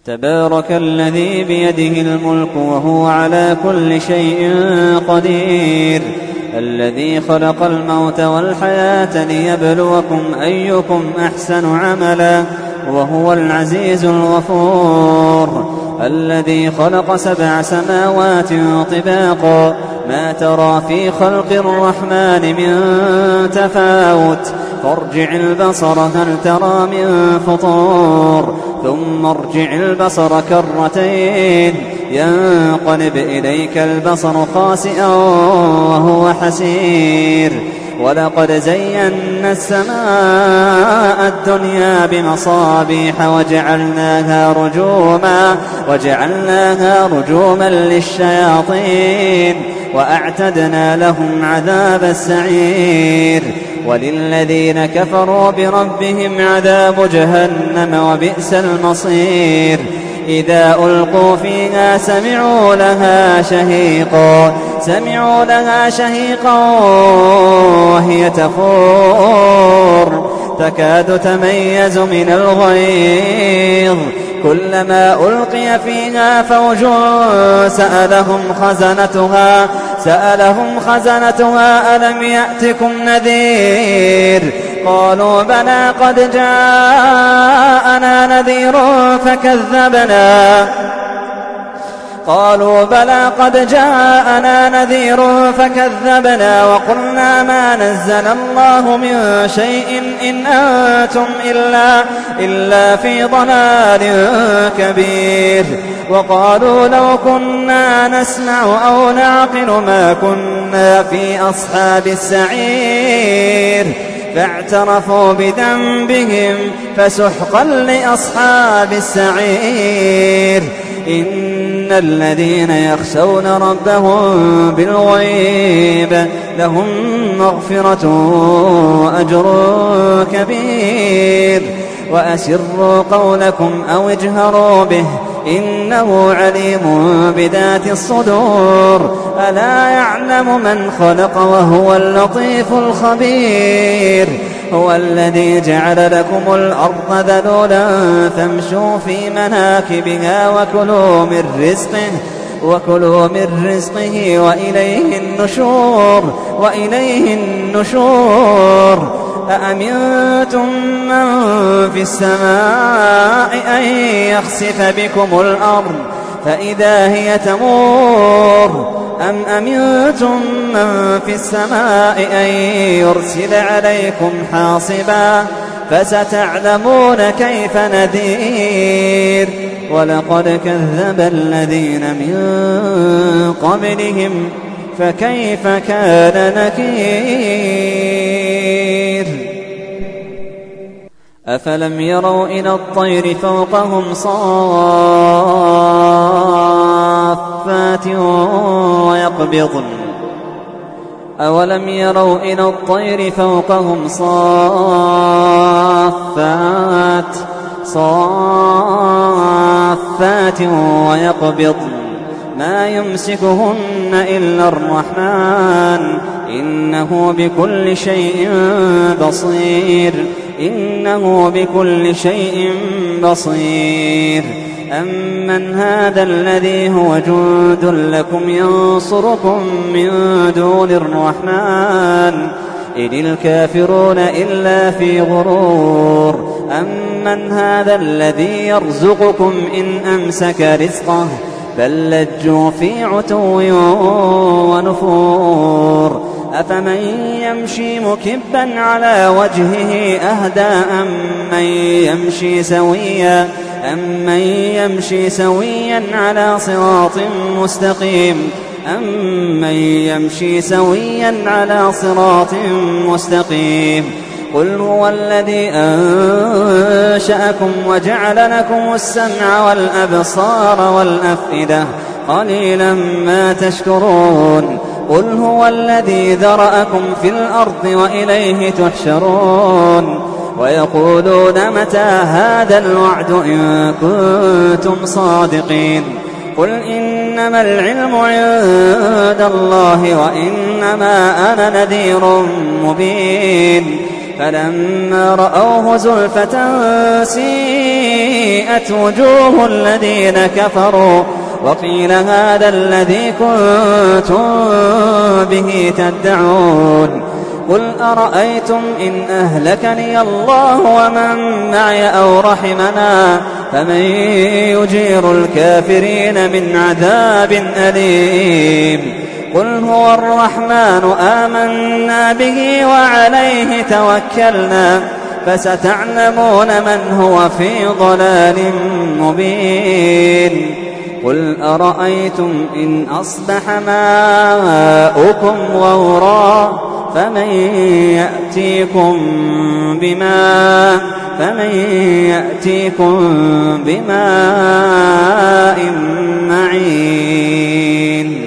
تبارك الذي بيده الملك وهو على كل شيء قدير، الذي خلق الموت والحياة ليبلوكم أيكم أحسن عملا وهو العزيز الغفور، الذي خلق 7 سماوات طباقا ما ترى في خلق الرحمن من تفاوت، فارجع البصر هل ترى من فطور، ثم ارجع البصر كرتين ينقلب إليك البصر خاسئا وهو حسير، ولقد زينا السماء الدنيا بمصابيح وجعلناها رجوما للشياطين وأعتدنا لهم عذاب السعير، وللذين كفروا بربهم عذاب جهنم وبئس المصير، إذا ألقوا فيها سمعوا لها شهيقا وهي تفور تكاد تميز من الغيظ، كلما ألقي فيها فوج سألهم خزنتها ألم يأتكم نذير، قالوا بلى قد جاءنا نذير فكذبنا وقلنا ما نزل الله من شيء إن أنتم إلا في ضلال كبير، وقالوا لو كنا نسمع أو نعقل ما كنا في أصحاب السعير، فاعترفوا بذنبهم فسحقا لأصحاب السعير، إن الذين يخشون ربهم بالغيب لهم مغفرة وأجر كبير، وأسروا قولكم أو اجهروا به إنه عليم بذات الصدور، ألا يعلم من خلق وهو اللطيف الخبير، هو الذي جعل لكم الأرض ذلولا فامشوا في مناكبها وكلوا من رزقه وإليه النشور، أأمنتم من في السماء أن يخسف بكم الأرض فإذا هي تمور، أم أمنتم من في السماء أن يرسل عليكم حاصبا، فستعلمون كيف نذير، ولقد كذب الذين من قبلهم فكيف كان نكير، أفلم يروا إلى الطير فوقهم صافات ويقبضن أولم يروا إلى الطير فوقهم صافات ويقبضن ما يمسكهن إلا الرحمن إنه بكل شيء بصير، أمن هذا الذي هو جند لكم ينصركم من دون الرحمن إن الكافرون إلا في غرور، أمن هذا الذي يرزقكم إن أمسك رزقه بل لجوا في عتو ونفور، أفمن يمشي مكبا على وجهه أهدى أمن يمشي سويا على صراط مستقيم، قل هو الذي أنشأكم وجعل لكم السمع والأبصار والأفئدة قليلا ما تشكرون، قل هو الذي ذرأكم في الأرض وإليه تحشرون، ويقولون متى هذا الوعد إن كنتم صادقين، قل إنما العلم عند الله وإنما أنا نذير مبين، فلما رأوه زلفة سيئة وسيئت وجوه الذين كفروا وقيل هذا الذي كنتم به تدعون قل أرأيتم إن أهلكني الله ومن معي أو رحمنا فمن يجير الكافرين من عذاب أليم قل هو الرحمن آمنا به وعليه توكلنا فستعلمون من هو في ضلال مبين قل أرأيتم إن أصبح ماؤكم غورا فمن يأتيكم بماء معين